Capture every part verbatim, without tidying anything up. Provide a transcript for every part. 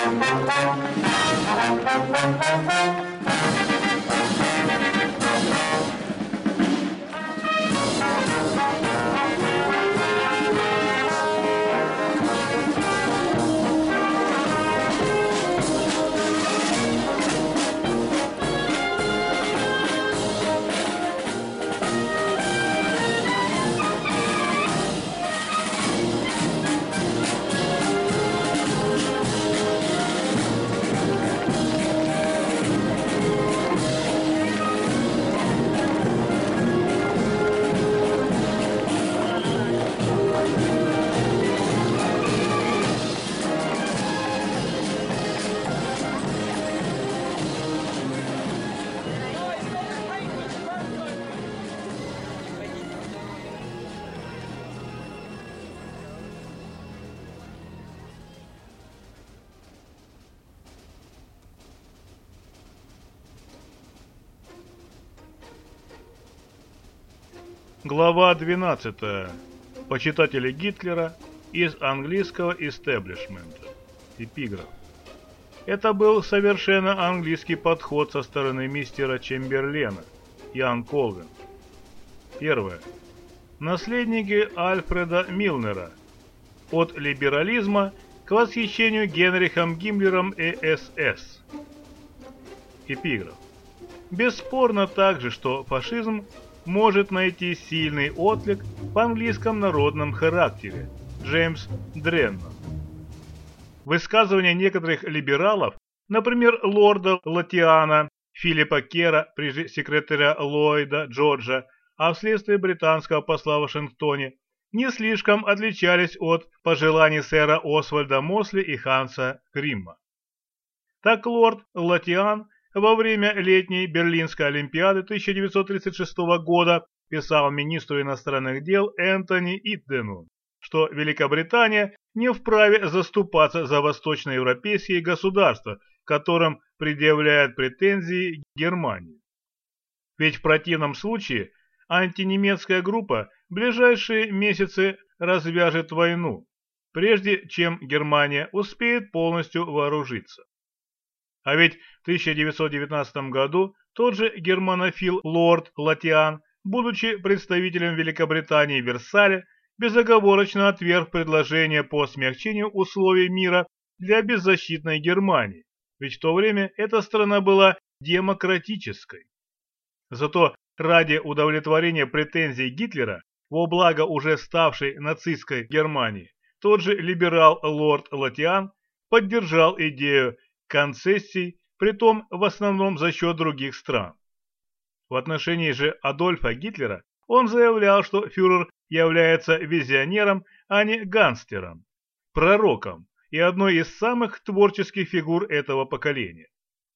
Глава двенадцатая. Почитатели Гитлера из английского истеблишмента. Эпиграф. Это был совершенно английский подход со стороны мистера Чемберлена, Ян Колвин. Первое. Наследники Альфреда Милнера. От либерализма к восхищению Генрихом Гиммлером и эс эс. Эпиграф. Бесспорно также, что фашизм может найти сильный отклик в английском народном характере. Джеймс Дреннон. Высказывания некоторых либералов, например, лорда Латиана, Филиппа Кера, пресс-секретаря Ллойда Джорджа, а вследствие британского посла в Вашингтоне, не слишком отличались от пожеланий сэра Освальда Мосли и Ханса Гримма. Так лорд Латиан во время летней Берлинской Олимпиады тысяча девятьсот тридцать шестого года писал министру иностранных дел Энтони Иддену, что Великобритания не вправе заступаться за восточноевропейские государства, которым предъявляет претензии Германия. Ведь в противном случае антинемецкая группа в ближайшие месяцы развяжет войну, прежде чем Германия успеет полностью вооружиться. А ведь в тысяча девятьсот девятнадцатом году тот же германофил лорд Латиан, будучи представителем Великобритании в Версале, безоговорочно отверг предложение по смягчению условий мира для беззащитной Германии, ведь в то время эта страна была демократической. Зато ради удовлетворения претензий Гитлера во благо уже ставшей нацистской Германии, тот же либерал лорд Латиан поддержал идею концессий, притом в основном за счет других стран. В отношении же Адольфа Гитлера он заявлял, что фюрер является визионером, а не гангстером, пророком и одной из самых творческих фигур этого поколения.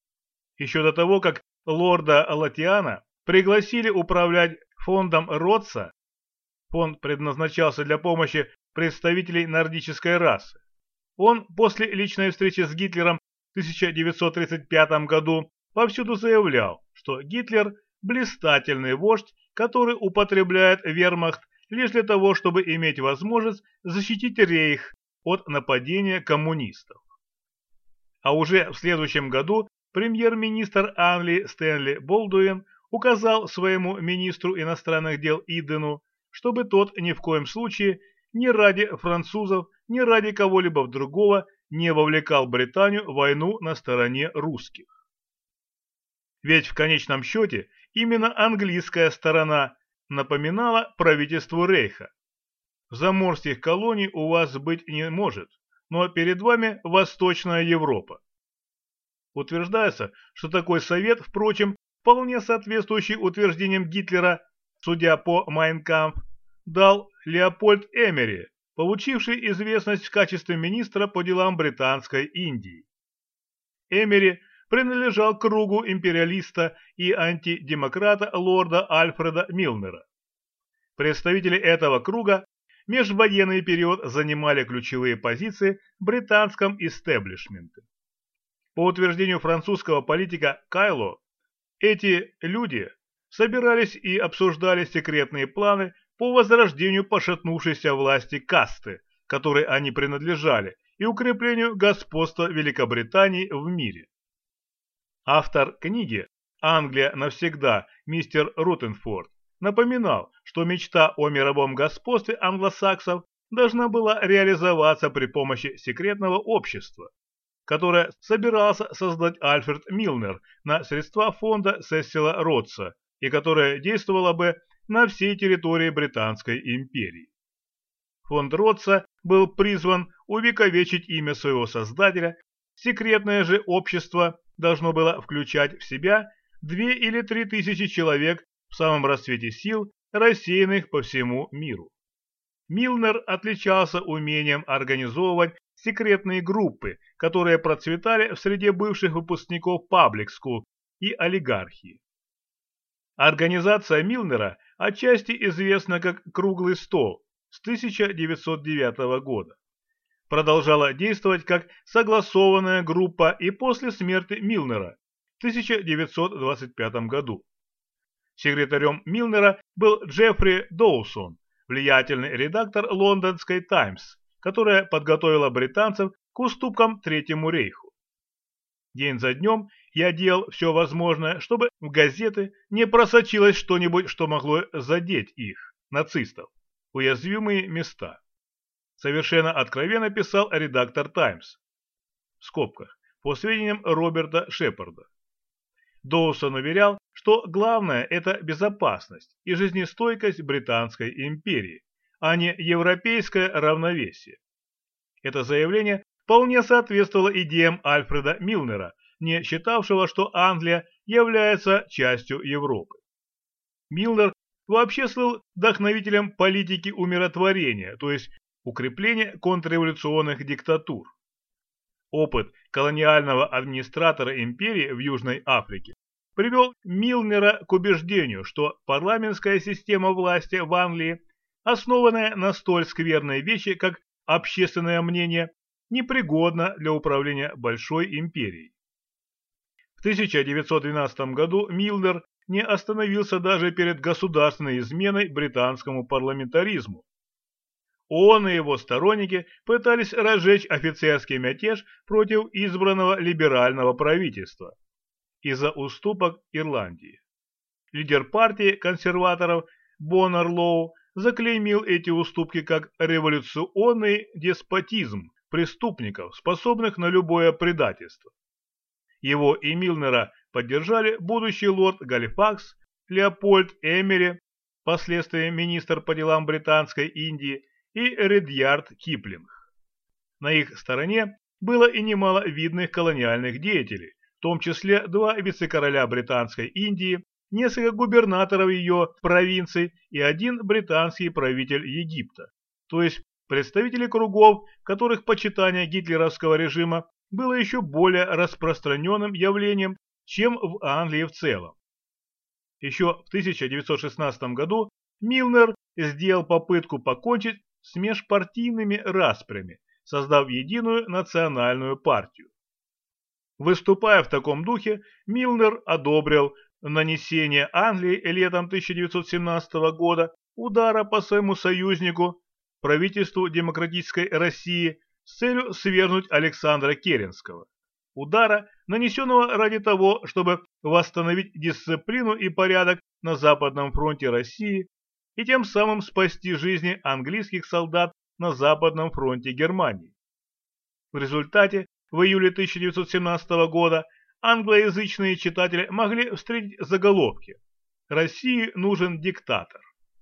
Еще до того, как лорда Латиана пригласили управлять фондом Ротса, фонд предназначался для помощи представителей нордической расы, он после личной встречи с Гитлером в тысяча девятьсот тридцать пятом году повсюду заявлял, что Гитлер – блистательный вождь, который употребляет вермахт лишь для того, чтобы иметь возможность защитить рейх от нападения коммунистов. А уже в следующем году премьер-министр Англии Стэнли Болдуин указал своему министру иностранных дел Идену, чтобы тот ни в коем случае ни ради французов, ни ради кого-либо другого не вовлекал Британию в войну на стороне русских. Ведь в конечном счете именно английская сторона напоминала правительству Рейха. Заморских колоний у вас быть не может, но перед вами Восточная Европа. Утверждается, что такой совет, впрочем, вполне соответствующий утверждениям Гитлера, судя по Mein Kampf, дал Леопольд Эмери, получивший известность в качестве министра по делам Британской Индии. Эмери принадлежал к кругу империалиста и антидемократа лорда Альфреда Милнера. Представители этого круга в межвоенный период занимали ключевые позиции в британском истеблишменте. По утверждению французского политика Кайло, эти люди собирались и обсуждали секретные планы по возрождению пошатнувшейся власти касты, которой они принадлежали, и укреплению господства Великобритании в мире. Автор книги «Англия навсегда» мистер Рутенфорд напоминал, что мечта о мировом господстве англосаксов должна была реализоваться при помощи секретного общества, которое собирался создать Альфред Милнер на средства фонда Сесила Ротса и которое действовало бы на всей территории Британской империи. Фонд Ротса был призван увековечить имя своего создателя, секретное же общество должно было включать в себя две или три тысячи человек в самом расцвете сил, рассеянных по всему миру. Милнер отличался умением организовывать секретные группы, которые процветали в среде бывших выпускников Public School и олигархии. Организация Милнера отчасти известна как «Круглый стол» с тысяча девятьсот девятого года. Продолжала действовать как согласованная группа и после смерти Милнера в тысяча девятьсот двадцать пятом году. Секретарем Милнера был Джеффри Доусон, влиятельный редактор лондонской «Таймс», которая подготовила британцев к уступкам Третьему рейху. День за днем я делал все возможное, чтобы в газеты не просочилось что-нибудь, что могло задеть их, нацистов, уязвимые места. Совершенно откровенно писал редактор «Таймс», в скобках, по сведениям Роберта Шепарда. Доусон уверял, что главное – это безопасность и жизнестойкость Британской империи, а не европейское равновесие. Это заявление вполне соответствовало идеям Альфреда Милнера, не считавшего, что Англия является частью Европы. Милнер вообще слыл вдохновителем политики умиротворения, то есть укрепления контрреволюционных диктатур. Опыт колониального администратора империи в Южной Африке привел Милнера к убеждению, что парламентская система власти в Англии, основанная на столь скверной вещи, как общественное мнение, непригодна для управления большой империей. В тысяча девятьсот двенадцатом году Милнер не остановился даже перед государственной изменой британскому парламентаризму. Он и его сторонники пытались разжечь офицерский мятеж против избранного либерального правительства из-за уступок Ирландии. Лидер партии консерваторов Боннер Лоу заклеймил эти уступки как революционный деспотизм преступников, способных на любое предательство. Его и Милнера поддержали будущий лорд Галифакс, Леопольд Эмери, впоследствии министр по делам Британской Индии, и Редьярд Киплинг. На их стороне было и немало видных колониальных деятелей, в том числе два вице-короля Британской Индии, несколько губернаторов ее провинций и один британский правитель Египта, то есть представители кругов, в которых почитание гитлеровского режима было еще более распространенным явлением, чем в Англии в целом. Еще в тысяча девятьсот шестнадцатом году Милнер сделал попытку покончить с межпартийными распрями, создав единую национальную партию. Выступая в таком духе, Милнер одобрил нанесение Англии летом тысяча девятьсот семнадцатого года удара по своему союзнику, правительству демократической России, с целью свергнуть Александра Керенского. Удара, нанесенного ради того, чтобы восстановить дисциплину и порядок на Западном фронте России и тем самым спасти жизни английских солдат на Западном фронте Германии. В результате в июле тысяча девятьсот семнадцатого года англоязычные читатели могли встретить заголовки «России нужен диктатор».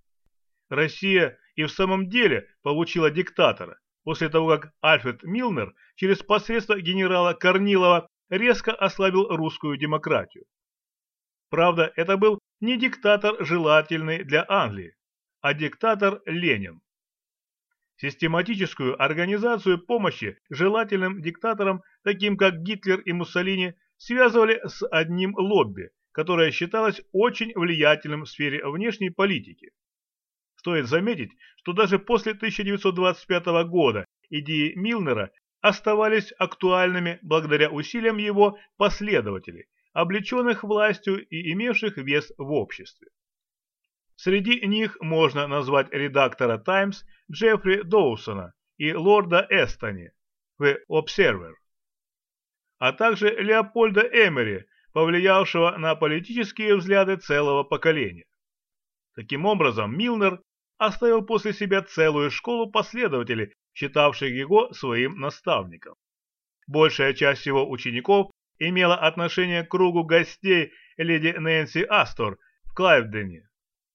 Россия и в самом деле получила диктатора, после того, как Альфред Милнер через посредство генерала Корнилова резко ослабил русскую демократию. Правда, это был не диктатор, желательный для Англии, а диктатор Ленин. Систематическую организацию помощи желательным диктаторам, таким как Гитлер и Муссолини, связывали с одним лобби, которое считалось очень влиятельным в сфере внешней политики. Стоит заметить, что даже после тысяча девятьсот двадцать пятого года идеи Милнера оставались актуальными благодаря усилиям его последователей, облеченных властью и имевших вес в обществе. Среди них можно назвать редактора «Таймс» Джеффри Доусона и лорда Эстони, в Observer, а также Леопольда Эмери, повлиявшего на политические взгляды целого поколения. Таким образом, Милнер оставил после себя целую школу последователей, считавших его своим наставником. Большая часть его учеников имела отношение к кругу гостей леди Нэнси Астор в Клайвдене.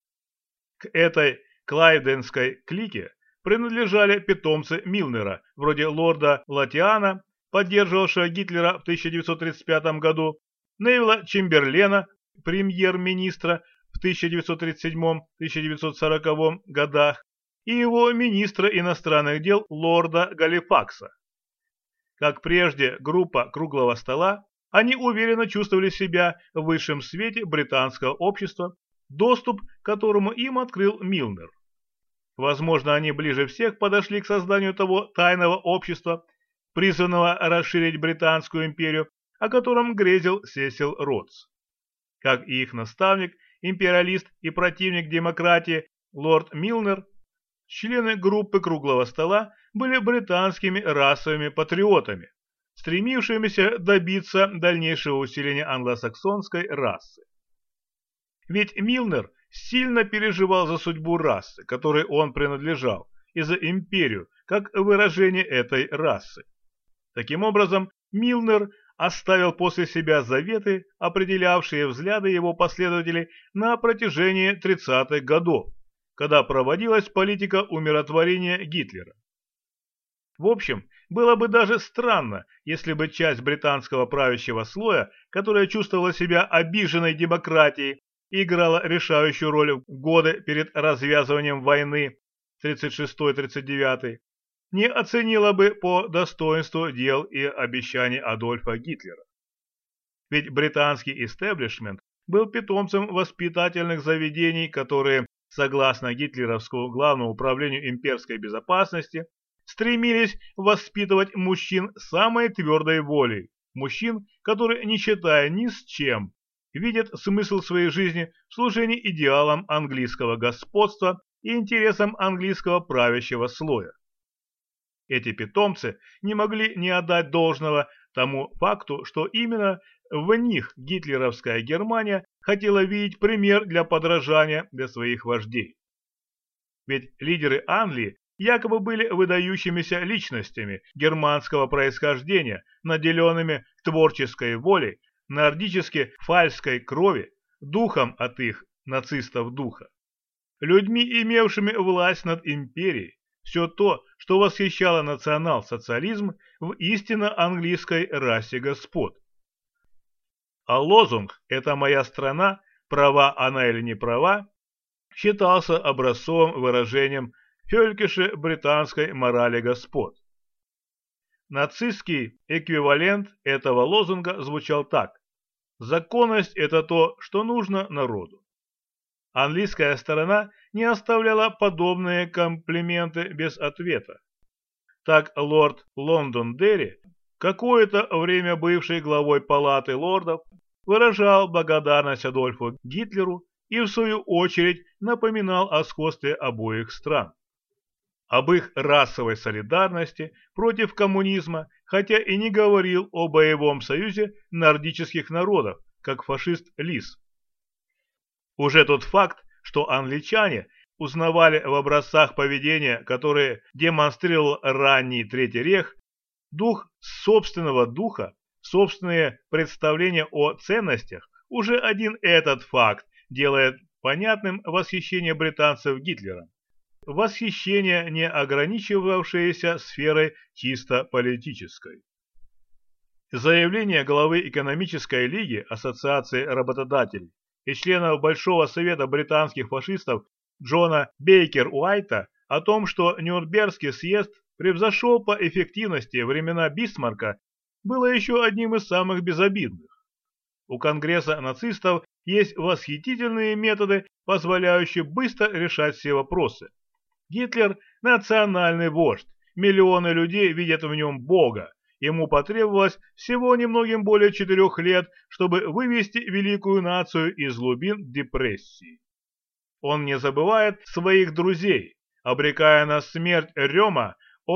К этой клайвденской клике принадлежали питомцы Милнера, вроде лорда Латиана, поддерживавшего Гитлера в тысяча девятьсот тридцать пятом году, Невилла Чемберлена, премьер-министра в тысяча девятьсот тридцать седьмом — тысяча девятьсот сороковом годах, и его министра иностранных дел лорда Галифакса. Как прежде группа круглого стола, они уверенно чувствовали себя в высшем свете британского общества, доступ к которому им открыл Милнер. Возможно, они ближе всех подошли к созданию того тайного общества, призванного расширить Британскую империю, о котором грезил Сесил Ротс. Как и их наставник, империалист и противник демократии лорд Милнер, члены группы круглого стола были британскими расовыми патриотами, стремившимися добиться дальнейшего усиления англосаксонской расы. Ведь Милнер сильно переживал за судьбу расы, которой он принадлежал, и за империю, как выражение этой расы. Таким образом, Милнер оставил после себя заветы, определявшие взгляды его последователей на протяжении тридцатых годов, когда проводилась политика умиротворения Гитлера. В общем, было бы даже странно, если бы часть британского правящего слоя, которая чувствовала себя обиженной демократией, играла решающую роль в годы перед развязыванием войны тридцать шестой — тридцать девятый, не оценила бы по достоинству дел и обещаний Адольфа Гитлера. Ведь британский истеблишмент был питомцем воспитательных заведений, которые, согласно гитлеровскому главному управлению имперской безопасности, стремились воспитывать мужчин самой твердой волей, мужчин, которые, не считая ни с чем, видят смысл своей жизни в служении идеалам английского господства и интересам английского правящего слоя. Эти питомцы не могли не отдать должного тому факту, что именно в них гитлеровская Германия хотела видеть пример для подражания для своих вождей. Ведь лидеры Англии якобы были выдающимися личностями германского происхождения, наделенными творческой волей, нордически фальской крови, духом от их, нацистов, духа, людьми, имевшими власть над империей, все то, что восхищало национал-социализм в истинно английской расе господ. А лозунг «Это моя страна, права она или не права» считался образцовым выражением фелькише британской морали господ. Нацистский эквивалент этого лозунга звучал так: «Законность – это то, что нужно народу». Английская сторона не оставляла подобные комплименты без ответа. Так лорд Лондондерри, какое-то время бывший главой палаты лордов, выражал благодарность Адольфу Гитлеру и в свою очередь напоминал о сходстве обоих стран, об их расовой солидарности против коммунизма, хотя и не говорил о боевом союзе нордических народов, как фашист Лис. Уже тот факт, что англичане узнавали в образцах поведения, которые демонстрировал ранний Третий Рейх, дух собственного духа, собственные представления о ценностях, уже один этот факт делает понятным восхищение британцев Гитлером. Восхищение, не ограничивавшееся сферой чисто политической. Заявление главы экономической лиги Ассоциации работодателей и членов Большого совета британских фашистов Джона Бейкер-Уайта о том, что Нюрнбергский съезд превзошел по эффективности времена Бисмарка, было еще одним из самых безобидных. У Конгресса нацистов есть восхитительные методы, позволяющие быстро решать все вопросы. Гитлер – национальный вождь, миллионы людей видят в нем Бога. Ему потребовалось всего немногим более четырех лет, чтобы вывести великую нацию из глубин депрессии. Он не забывает своих друзей. Обрекая на смерть Рема, он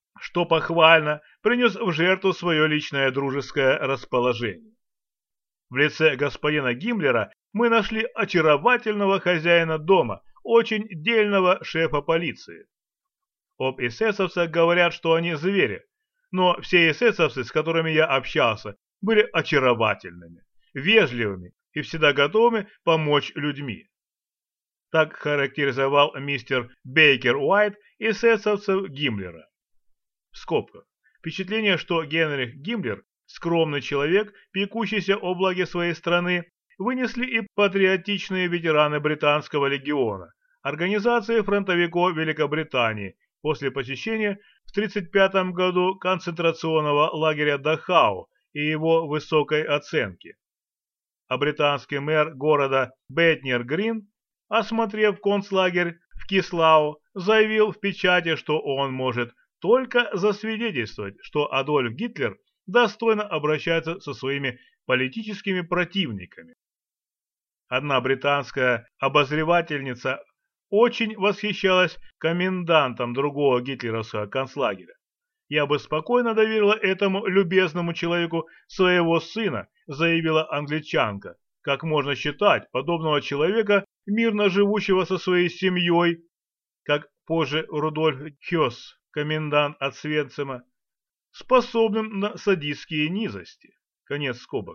что похвально принес в жертву свое личное дружеское расположение. В лице господина Гиммлера мы нашли очаровательного хозяина дома, очень дельного шефа полиции. Об эсэсовцах говорят, что они звери, но все эсэсовцы, с которыми я общался, были очаровательными, вежливыми и всегда готовыми помочь людьми. Так характеризовал мистер Бейкер Уайт эсэсовцев Гиммлера. В скобках. Впечатление, что Генрих Гиммлер, скромный человек, пекущийся о благе своей страны, вынесли и патриотичные ветераны британского легиона, организации фронтовиков Великобритании, после посещения в тридцать пятом году концентрационного лагеря Дахау и его высокой оценки. А британский мэр города Бетнер Грин, осмотрев концлагерь в Кислау, заявил в печати, что он может только засвидетельствовать, что Адольф Гитлер достойно обращается со своими политическими противниками. Одна британская обозревательница очень восхищалась комендантом другого гитлеровского концлагеря. «Я бы спокойно доверила этому любезному человеку своего сына», заявила англичанка. «Как можно считать подобного человека, мирно живущего со своей семьей, как позже Рудольф Хёс, комендант от Освенцима, способным на садистские низости?» Конец скобок.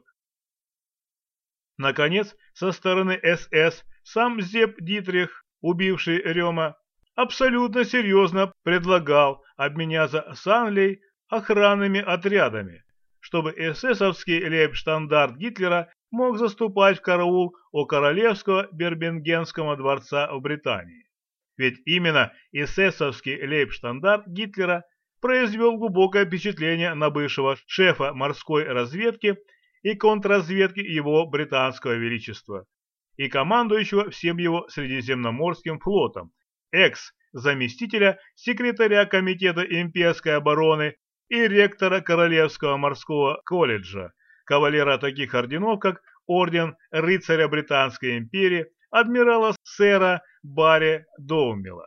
Наконец, со стороны СС сам Зепп Дитрих, убивший Рема, абсолютно серьезно предлагал обменяться с Англией охранными отрядами, чтобы эсэсовский лейбштандарт Гитлера мог заступать в караул у королевского Бербингенского дворца в Британии. Ведь именно эсэсовский лейбштандарт Гитлера произвел глубокое впечатление на бывшего шефа морской разведки и контрразведки его британского величества и командующего всем его Средиземноморским флотом, экс-заместителя секретаря Комитета имперской обороны и ректора Королевского морского колледжа, кавалера таких орденов, как Орден Рыцаря Британской империи, адмирала сэра Барри Доумила.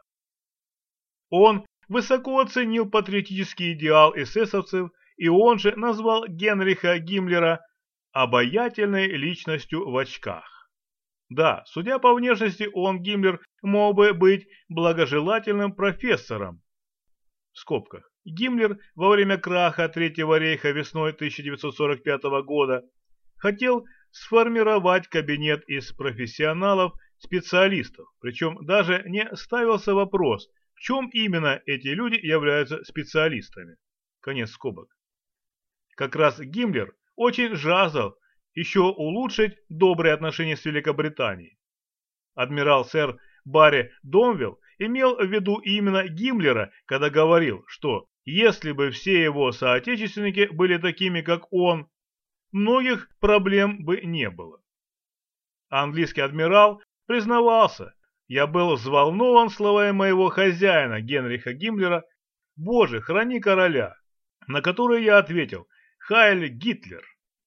Он высоко оценил патриотический идеал эсэсовцев, и он же назвал Генриха Гиммлера обаятельной личностью в очках. Да, судя по внешности, он, Гиммлер, мог бы быть благожелательным профессором. В скобках. Гиммлер во время краха Третьего рейха весной тысяча девятьсот сорок пятого года хотел сформировать кабинет из профессионалов-специалистов, причем даже не ставился вопрос, в чем именно эти люди являются специалистами. Конец скобок. Как раз Гиммлер очень жаждал еще улучшить добрые отношения с Великобританией. Адмирал сэр Барри Домвилл имел в виду именно Гиммлера, когда говорил, что если бы все его соотечественники были такими, как он, многих проблем бы не было. Английский адмирал признавался: «Я был взволнован словами моего хозяина Генриха Гиммлера, Боже, храни короля», на которые я ответил: «Хайль Гитлер».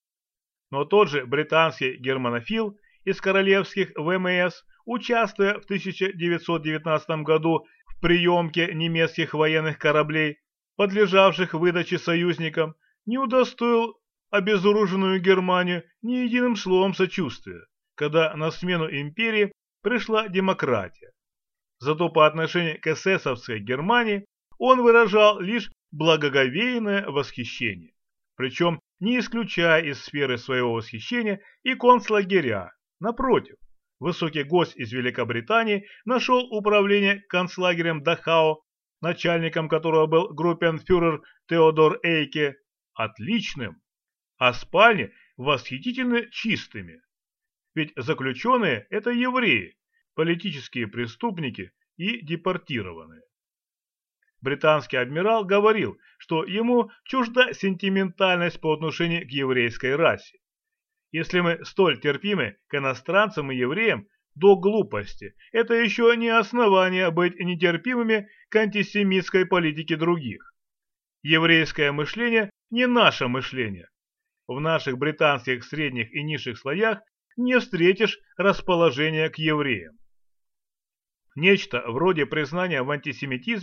Но тот же британский германофил из королевских ВМС, участвуя в тысяча девятьсот девятнадцатом году в приемке немецких военных кораблей, подлежавших выдаче союзникам, не удостоил обезоруженную Германию ни единым словом сочувствия, когда на смену империи пришла демократия. Зато по отношению к эсэсовской Германии он выражал лишь благоговейное восхищение, причем не исключая из сферы своего восхищения и концлагеря. Напротив, высокий гость из Великобритании нашел управление концлагерем Дахау, начальником которого был группенфюрер Теодор Эйке, отличным, а спальни восхитительно чистыми. Ведь заключенные – это евреи, политические преступники и депортированные. Британский адмирал говорил, что ему чужда сентиментальность по отношению к еврейской расе. Если мы столь терпимы к иностранцам и евреям до глупости, это еще не основание быть нетерпимыми к антисемитской политике других. Еврейское мышление не наше мышление. В наших британских средних и низших слоях не встретишь расположения к евреям. Нечто вроде признания в антисемитизме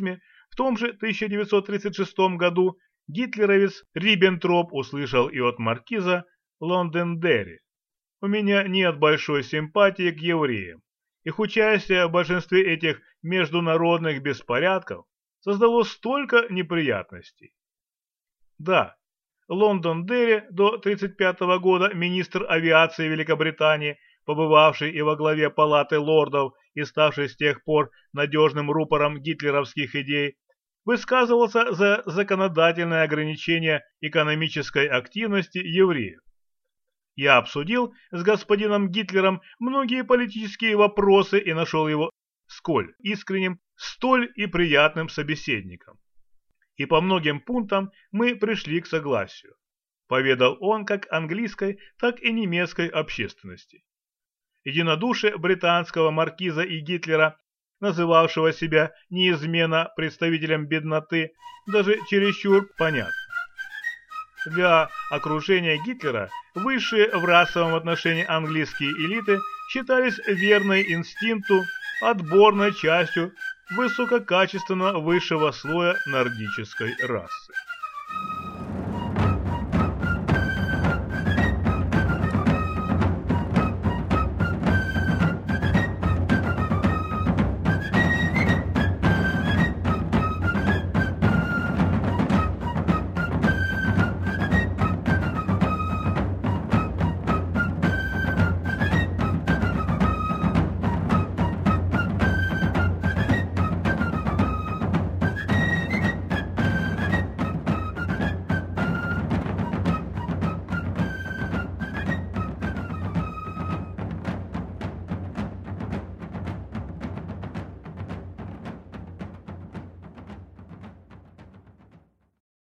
В том же тысяча девятьсот тридцать шестом году гитлеровец Риббентроп услышал и от маркиза Лондондерри: «У меня нет большой симпатии к евреям. Их участие в большинстве этих международных беспорядков создало столько неприятностей». Да, Лондондерри, до тридцать пятого года министр авиации Великобритании, побывавший и во главе Палаты лордов и ставший с тех пор надежным рупором гитлеровских идей, высказывался за законодательное ограничение экономической активности евреев. Я обсудил с господином Гитлером многие политические вопросы и нашел его сколь искренним, столь и приятным собеседником. И по многим пунктам мы пришли к согласию, поведал он как английской, так и немецкой общественности. Единодушие британского маркиза и Гитлера, называвшего себя неизменно представителем бедноты, даже чересчур понятно. Для окружения Гитлера высшие в расовом отношении английские элиты считались верной инстинкту, отборной частью высококачественного высшего слоя нордической расы.